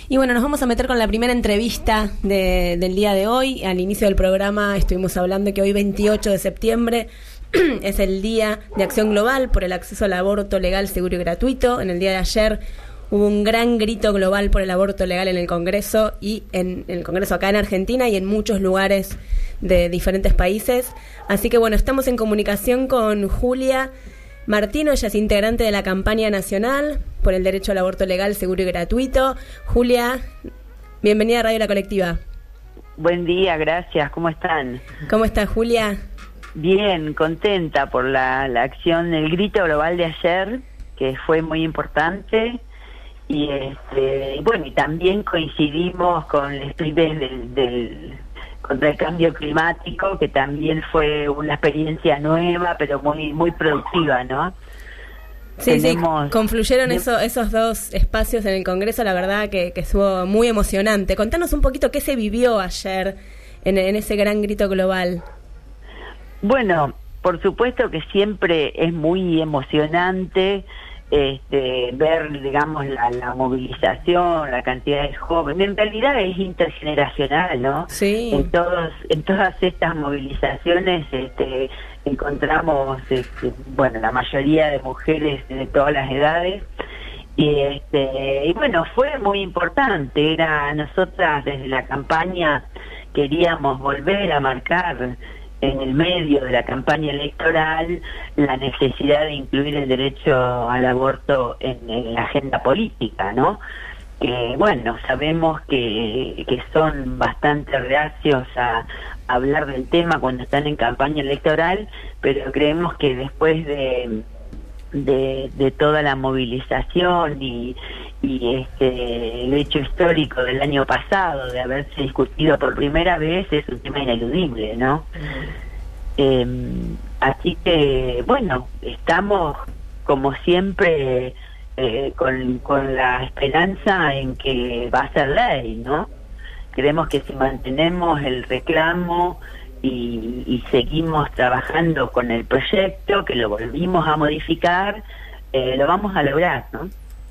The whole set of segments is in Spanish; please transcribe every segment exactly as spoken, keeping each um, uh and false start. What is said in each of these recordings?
Y bueno, nos vamos a meter con la primera entrevista de, del día de hoy. Al inicio del programa estuvimos hablando que hoy veintiocho de septiembre es el Día de Acción Global por el acceso al aborto legal, seguro y gratuito. En el día de ayer hubo un gran grito global por el aborto legal en el Congreso y en, en el Congreso acá en Argentina y en muchos lugares de diferentes países. Así que bueno, estamos en comunicación con Julia Martino. Ella es integrante de la campaña nacional por el derecho al aborto legal, seguro y gratuito. Julia, bienvenida a Radio La Colectiva. Buen día, gracias. ¿Cómo están? ¿Cómo está, Julia? Bien, contenta por la, la acción, el grito global de ayer, que fue muy importante. Y este, bueno, y también coincidimos con el streaming del, del contra el cambio climático, que también fue una experiencia nueva, pero muy muy productiva, ¿no? Sí, Tenemos, sí, confluyeron eso, esos dos espacios en el Congreso, la verdad que, que estuvo muy emocionante. Contanos un poquito qué se vivió ayer en, en ese gran grito global. Bueno, por supuesto que siempre es muy emocionante este, ver, digamos, la, la movilización, la cantidad de jóvenes. En realidad es intergeneracional, ¿no? Sí. En todos, en todas estas movilizaciones, este, encontramos, este, bueno, la mayoría de mujeres de todas las edades. Y este, y bueno, fue muy importante. Era nosotras desde la campaña queríamos volver a marcar en el medio de la campaña electoral la necesidad de incluir el derecho al aborto en, en la agenda política, ¿no? Que bueno, sabemos que, que son bastante reacios a, a hablar del tema cuando están en campaña electoral, pero creemos que después de de, de toda la movilización y, y este el hecho histórico del año pasado de haberse discutido por primera vez, es un tema ineludible, ¿no? Eh, así que bueno, estamos como siempre eh, con, con la esperanza en que va a ser ley, ¿no? Creemos que si mantenemos el reclamo y, y seguimos trabajando con el proyecto, que lo volvimos a modificar, eh, lo vamos a lograr, ¿no?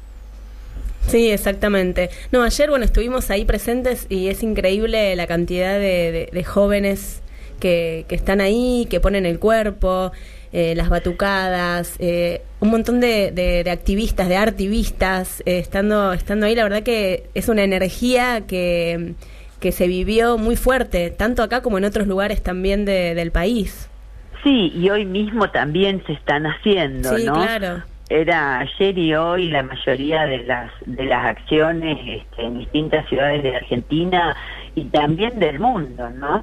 Sí, exactamente. No, ayer, bueno, estuvimos ahí presentes y es increíble la cantidad de, de, de jóvenes que, que están ahí, que ponen el cuerpo, eh, las batucadas, eh, un montón de, de, de activistas, de artivistas, eh, estando, estando ahí. La verdad que es una energía que, que se vivió muy fuerte, tanto acá como en otros lugares también de, del país. Sí, y hoy mismo también se están haciendo, sí, ¿no? Claro. Era ayer y hoy la mayoría de las de las acciones este, en distintas ciudades de Argentina y también del mundo, ¿no?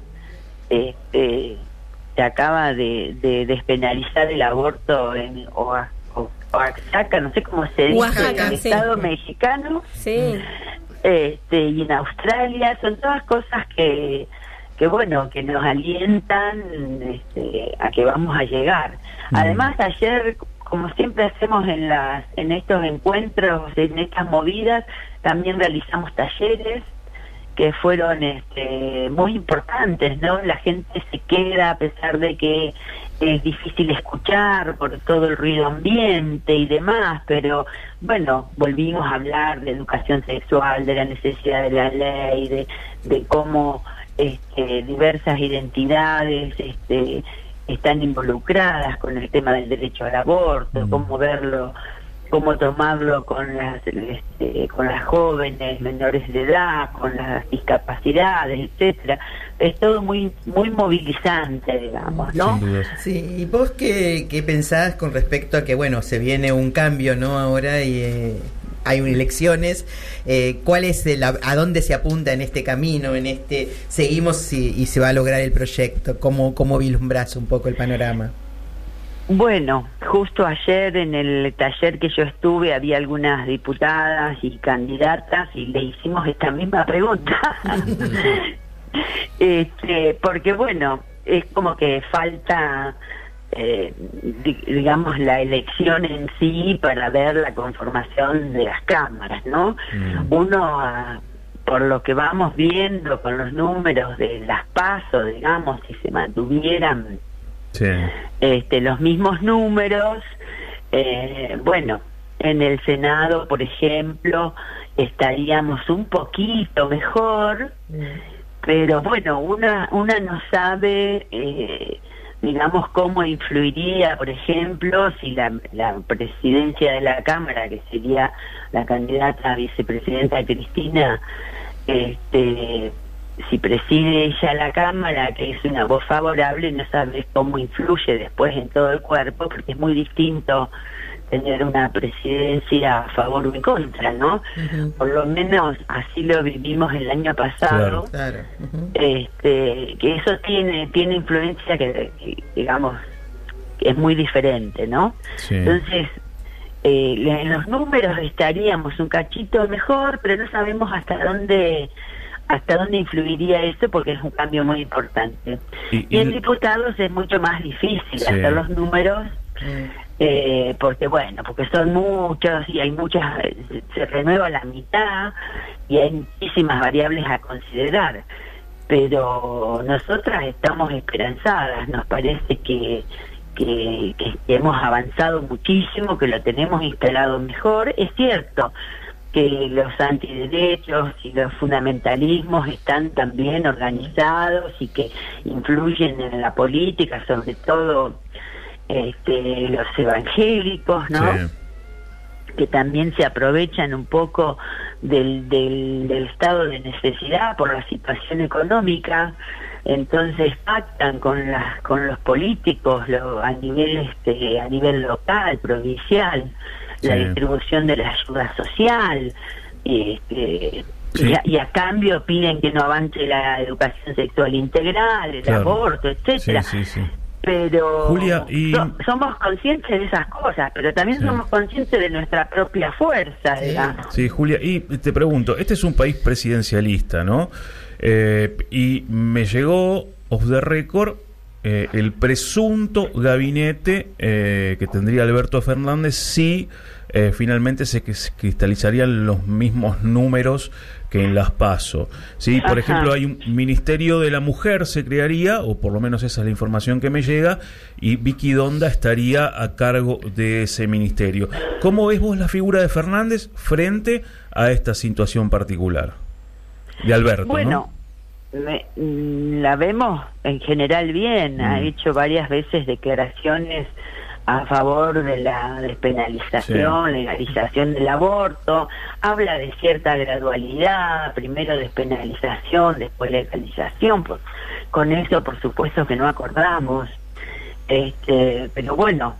Este, se acaba de, de despenalizar el aborto en Oa- O- Oaxaca, no sé cómo se dice, Oaxaca, en el sí. estado mexicano, Sí. este, y en Australia. Son todas cosas que que bueno, que nos alientan este, a que vamos a llegar. Mm. Además, ayer, como siempre hacemos en las en estos encuentros, en estas movidas, también realizamos talleres que fueron este, muy importantes, ¿no? La gente se queda a pesar de que es difícil escuchar por todo el ruido ambiente y demás, pero bueno, volvimos a hablar de educación sexual, de la necesidad de la ley, de, de cómo este, diversas identidades este, están involucradas con el tema del derecho al aborto, mm. cómo verlo, cómo tomarlo con las este, con las jóvenes menores de edad, con las discapacidades, etcétera. Es todo muy muy movilizante, digamos, ¿no? Sí, ¿y vos qué, qué pensás con respecto a que, bueno, se viene un cambio, ¿no? Ahora y eh, hay elecciones, eh, ¿cuál es el, a, a dónde se apunta en este camino, en este seguimos y, y se va a lograr el proyecto? ¿Cómo, cómo vislumbrás un poco el panorama? Bueno, justo ayer en el taller que yo estuve había algunas diputadas y candidatas y le hicimos esta misma pregunta. este, porque bueno, es como que falta, eh, di- digamos, la elección en sí para ver la conformación de las cámaras, ¿no? Mm. Uno, ah, por lo que vamos viendo con los números de las PASO, digamos, si se mantuvieran sí. este, los mismos números, eh, bueno, en el Senado, por ejemplo, estaríamos un poquito mejor, mm. pero bueno, una, una no sabe, eh, digamos, cómo influiría, por ejemplo, si la, la presidencia de la Cámara, que sería la candidata a vicepresidenta Cristina, este, si preside ella la Cámara, que es una voz favorable, no sabes cómo influye después en todo el cuerpo, porque es muy distinto tener una presidencia a favor o en contra, ¿no? Uh-huh. Por lo menos así lo vivimos el año pasado. Claro, claro. Uh-huh. Este, que eso tiene tiene influencia que, que digamos, que es muy diferente, ¿no? Sí. Entonces, eh, en los números estaríamos un cachito mejor, pero no sabemos hasta dónde hasta dónde influiría eso, porque es un cambio muy importante. Y, y, y en diputados es mucho más difícil sí. hacer los números. Mm. Eh, porque bueno, porque son muchos y hay muchas, se renueva la mitad y hay muchísimas variables a considerar, pero nosotras estamos esperanzadas, nos parece que, que, que hemos avanzado muchísimo, que lo tenemos instalado mejor. Es cierto que los antiderechos y los fundamentalismos están también organizados y que influyen en la política, sobre todo Este, los evangélicos, ¿no? Sí. Que también se aprovechan un poco del, del, del estado de necesidad por la situación económica, entonces pactan con las con los políticos lo, a nivel este, a nivel local, provincial, sí. la distribución de la ayuda social, este, sí. y, a, y a cambio piden que no avance la educación sexual integral, el claro. aborto, etcétera. Sí, sí, sí. Pero Julia, y... so, somos conscientes de esas cosas, pero también sí. somos conscientes de nuestra propia fuerza, digamos. Sí, Julia, y te pregunto, este es un país presidencialista, ¿no? Eh, y me llegó off the record eh, el presunto gabinete eh, que tendría Alberto Fernández si eh, finalmente se cristalizarían los mismos números que en las PASO. ¿Sí? Por Ajá. ejemplo, hay un Ministerio de la Mujer, se crearía, o por lo menos esa es la información que me llega, y Vicky Donda estaría a cargo de ese ministerio. ¿Cómo ves vos la figura de Fernández frente a esta situación particular? De Alberto, bueno, ¿no? Me, la vemos en general bien. Mm. Ha hecho varias veces declaraciones a favor de la despenalización, sí. legalización del aborto, habla de cierta gradualidad, primero despenalización, después legalización, pues, con eso por supuesto que no acordamos, este, pero bueno,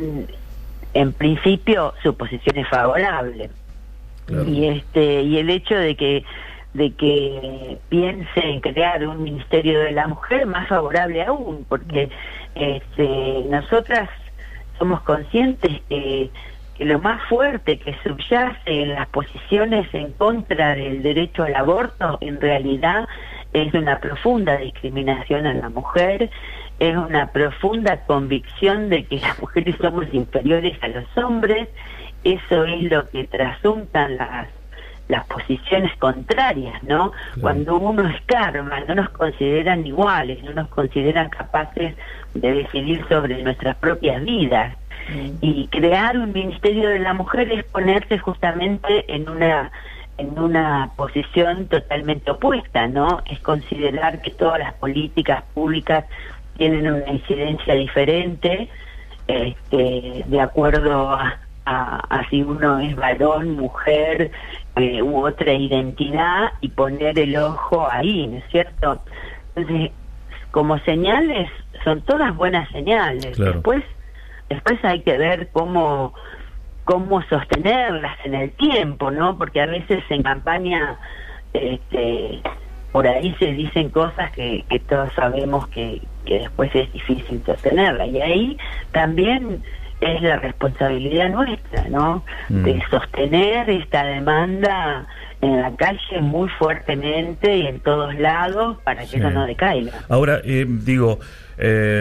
en principio su posición es favorable, claro. y este y el hecho de que de que piense en crear un Ministerio de la Mujer, más favorable aún, porque este, nosotras somos conscientes que, que lo más fuerte que subyace en las posiciones en contra del derecho al aborto en realidad es una profunda discriminación a la mujer, es una profunda convicción de que las mujeres somos inferiores a los hombres. Eso es lo que trasuntan las las posiciones contrarias, ¿no? Claro. Cuando uno escarba, no nos consideran iguales, no nos consideran capaces de decidir sobre nuestras propias vidas. Mm. Y crear un Ministerio de la Mujer es ponerse justamente en una en una posición totalmente opuesta, ¿no? Es considerar que todas las políticas públicas tienen una incidencia diferente, este, de acuerdo a A, a si uno es varón, mujer eh, u otra identidad, y poner el ojo ahí, ¿no es cierto? Entonces, como señales, son todas buenas señales. Claro. Después, después hay que ver cómo cómo sostenerlas en el tiempo, ¿no? Porque a veces en campaña este, por ahí se dicen cosas que, que todos sabemos que, que después es difícil sostenerlas. Y ahí también es la responsabilidad nuestra, ¿no? Mm. De sostener esta demanda en la calle muy fuertemente y en todos lados para que sí. eso no decaiga. Ahora, eh, digo, eh,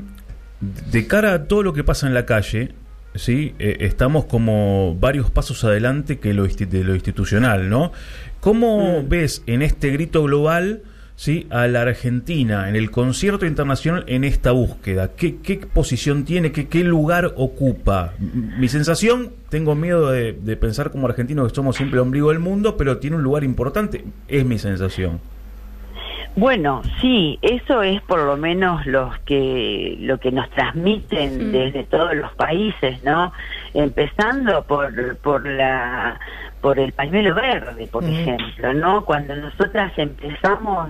de cara a todo lo que pasa en la calle, sí, eh, estamos como varios pasos adelante que lo de lo institucional, ¿no? ¿Cómo mm. ves en este grito global, ¿sí?, a la Argentina en el concierto internacional en esta búsqueda? ¿Qué, qué posición tiene? ¿Qué, qué lugar ocupa? Mi sensación, tengo miedo de, de pensar como argentinos que somos siempre el ombligo del mundo, pero tiene un lugar importante, es mi sensación. Bueno, sí, eso es por lo menos los que lo que nos transmiten mm. desde todos los países, ¿no? Empezando por por la por el pañuelo verde, por mm. ejemplo, ¿no? Cuando nosotras empezamos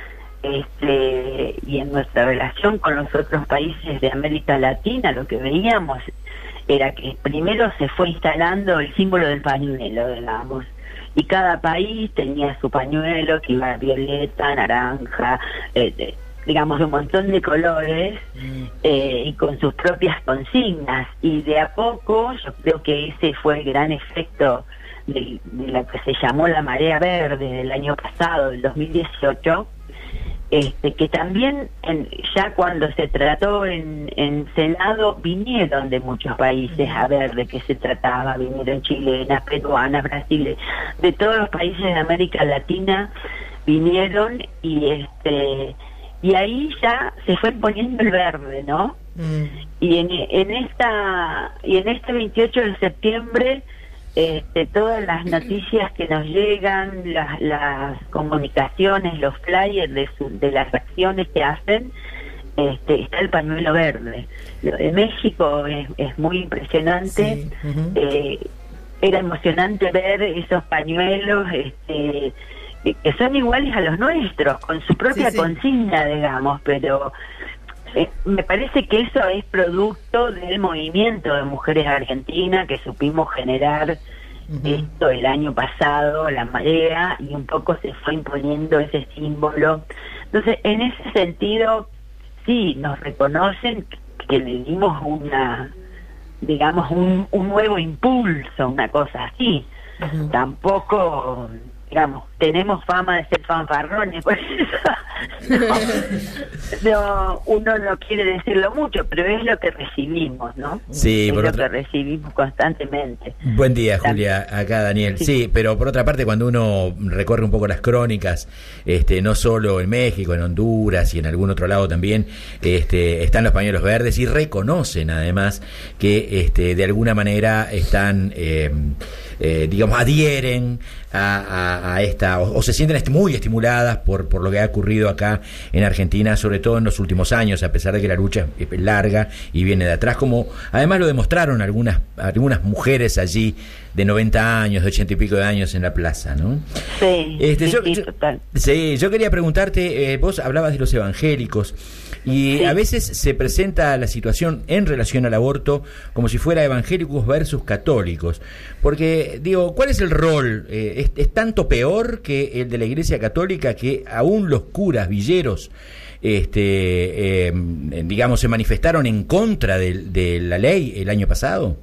este y en nuestra relación con los otros países de América Latina, lo que veíamos era que primero se fue instalando el símbolo del pañuelo, digamos. Y cada país tenía su pañuelo que iba violeta, naranja, eh, eh, digamos un montón de colores eh, y con sus propias consignas. Y de a poco, yo creo que ese fue el gran efecto de, de lo que se llamó la marea verde del año pasado, del dos mil dieciocho, este, que también en, ya cuando se trató en, en Senado vinieron de muchos países a ver de qué se trataba, vinieron chilenas, peruanas, brasileñas, de todos los países de América Latina vinieron y este y ahí ya se fue poniendo el verde, ¿no? Mm. Y en, en esta y en este veintiocho de septiembre Este, todas las noticias que nos llegan, las, las comunicaciones, los flyers de, su, de las acciones que hacen, este, está el pañuelo verde. Lo de México es, es muy impresionante. Sí. Uh-huh. eh, era emocionante ver esos pañuelos este, que son iguales a los nuestros, con su propia sí, sí. consigna, digamos, pero Eh, me parece que eso es producto del movimiento de mujeres argentinas que supimos generar uh-huh. esto el año pasado, la marea, y un poco se fue imponiendo ese símbolo. Entonces, en ese sentido, sí, nos reconocen que le dimos una, digamos, un, un nuevo impulso, una cosa así. Uh-huh. Tampoco, digamos, tenemos fama de ser fanfarrones, por eso no, no, uno no quiere decirlo mucho, pero es lo que recibimos, ¿no? Sí, es por lo otra... que recibimos constantemente. Buen día, Julia, acá Daniel. Sí. sí, pero por otra parte, cuando uno recorre un poco las crónicas, este, no solo en México, en Honduras y en algún otro lado también, este, están los pañuelos verdes y reconocen además que este, de alguna manera están, eh, eh, digamos, adhieren a, a, a esta, o, o se sienten muy estimuladas por, por lo que ha ocurrido acá en Argentina, sobre todo en los últimos años, a pesar de que la lucha es larga y viene de atrás, como además lo demostraron algunas, algunas mujeres allí de noventa años, de ochenta y pico de años en la plaza, ¿no? Sí, este, sí, yo, sí, yo, total. Sí, yo quería preguntarte, eh, vos hablabas de los evangélicos, y sí. a veces se presenta la situación en relación al aborto como si fuera evangélicos versus católicos, porque, digo, ¿cuál es el rol? Eh, es, ¿Es tanto peor que el de la Iglesia Católica, que aún los curas villeros este, eh, digamos, se manifestaron en contra de, de la ley el año pasado?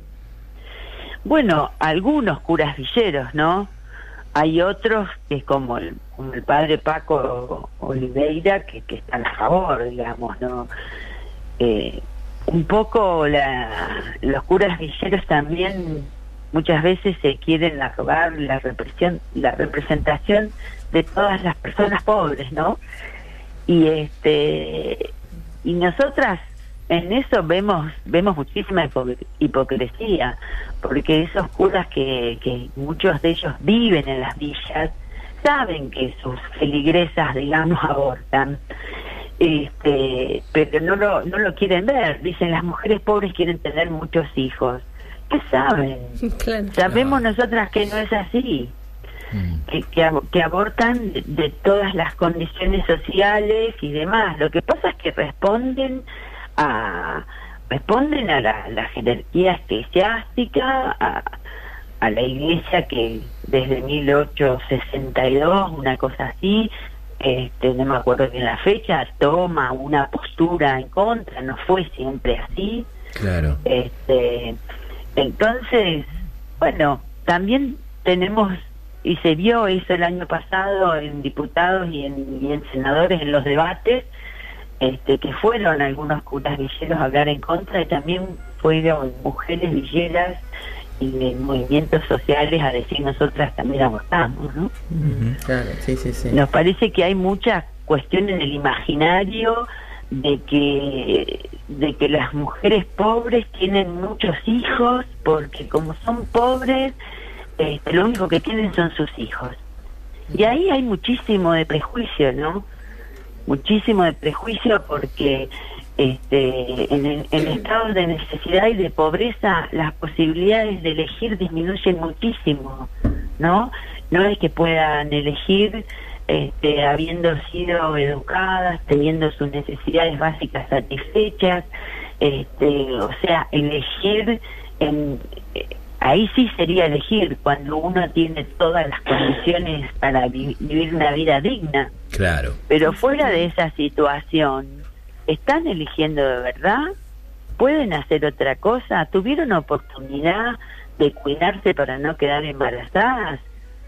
Bueno, algunos curas villeros, ¿no? Hay otros que como el, como el padre Paco Oliveira que, que están a favor, digamos, ¿no? Eh, un poco la, los curas villeros también muchas veces se quieren arrogar la represión, la representación de todas las personas pobres, ¿no? Y este y nosotras en eso vemos vemos muchísima hipocresía, porque esos curas que, que muchos de ellos viven en las villas saben que sus feligresas, digamos, abortan, este pero no lo no lo quieren ver. Dicen, las mujeres pobres quieren tener muchos hijos. ¿Qué saben? Claro. Sabemos nosotras que no es así. Que, que, que abortan de, de todas las condiciones sociales y demás. Lo que pasa es que responden a responden a la, la jerarquía eclesiástica, a, a la iglesia que desde mil ochocientos sesenta y dos, una cosa así, este, no me acuerdo bien la fecha, toma una postura en contra. No fue siempre así. Claro. Este, entonces, bueno, también tenemos, y se vio eso el año pasado en diputados y en, y en senadores en los debates, este, que fueron algunos curas villeros a hablar en contra, y también fueron mujeres villeras y de movimientos sociales a decir, nosotras también abortamos, ¿no? Uh-huh. Claro, sí, sí, sí. Nos parece que hay muchas cuestión en el imaginario de que de que las mujeres pobres tienen muchos hijos porque como son pobres, este, lo único que tienen son sus hijos. Y ahí hay muchísimo de prejuicio, ¿no? Muchísimo de prejuicio porque este, en, el, en estados de necesidad y de pobreza las posibilidades de elegir disminuyen muchísimo, ¿no? No es que puedan elegir este, habiendo sido educadas, teniendo sus necesidades básicas satisfechas, este, o sea, elegir, en, ahí sí sería elegir cuando uno tiene todas las condiciones para vi- vivir una vida digna. Claro. Pero fuera de esa situación, ¿están eligiendo de verdad? ¿Pueden hacer otra cosa? ¿Tuvieron oportunidad de cuidarse para no quedar embarazadas?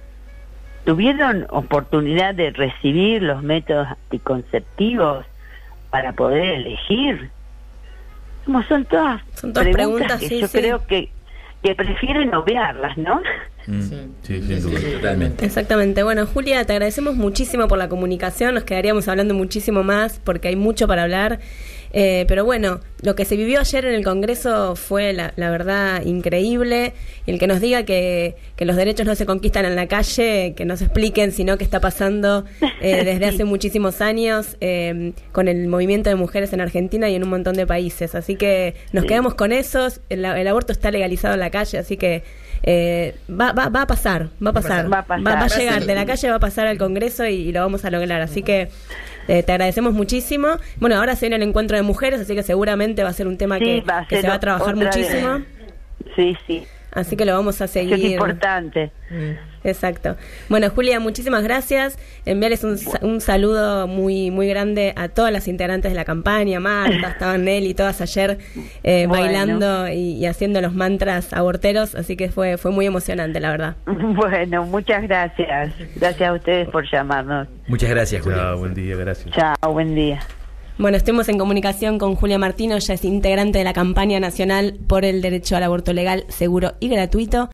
¿Tuvieron oportunidad de recibir los métodos anticonceptivos para poder elegir? Como son todas, Son todas preguntas, preguntas, que sí, yo sí. creo que, que prefieren obviarlas, ¿no? Mm. Sí. Sí, sin duda, totalmente. Exactamente. Bueno, Julia, te agradecemos muchísimo por la comunicación. Nos quedaríamos hablando muchísimo más porque hay mucho para hablar. Eh, pero bueno, lo que se vivió ayer en el Congreso fue, la, la verdad, increíble. Y el que nos diga que, que los derechos no se conquistan en la calle, que nos expliquen, sino que está pasando eh, desde hace muchísimos años eh, con el movimiento de mujeres en Argentina y en un montón de países. Así que nos Sí. quedamos con esos. El, el aborto está legalizado en la calle, así que eh, va, va, va a pasar, va a pasar. Va a pasar. Va, va a Va a llegar ser- de la calle, va a pasar al Congreso y, y lo vamos a lograr. Así que eh, te agradecemos muchísimo. Bueno, ahora se viene el encuentro de mujeres, así que seguramente va a ser un tema Sí, que, va a que ser se va a trabajar otra muchísimo. de- Sí, sí. Así que lo vamos a Eso es seguir. importante. Exacto. Bueno, Julia, muchísimas gracias. Enviarles un, sa- un saludo muy muy grande a todas las integrantes de la campaña. Marta, estaban Nelly, todas ayer eh, Bueno. bailando y, y haciendo los mantras aborteros, así que fue fue muy emocionante, la verdad. Bueno, muchas gracias. Gracias a ustedes por llamarnos. Muchas gracias, Julia. Chao, buen día, gracias. Chao, buen día. Bueno, estuvimos en comunicación con Julia Martino, ella es integrante de la campaña nacional por el derecho al aborto legal, seguro y gratuito.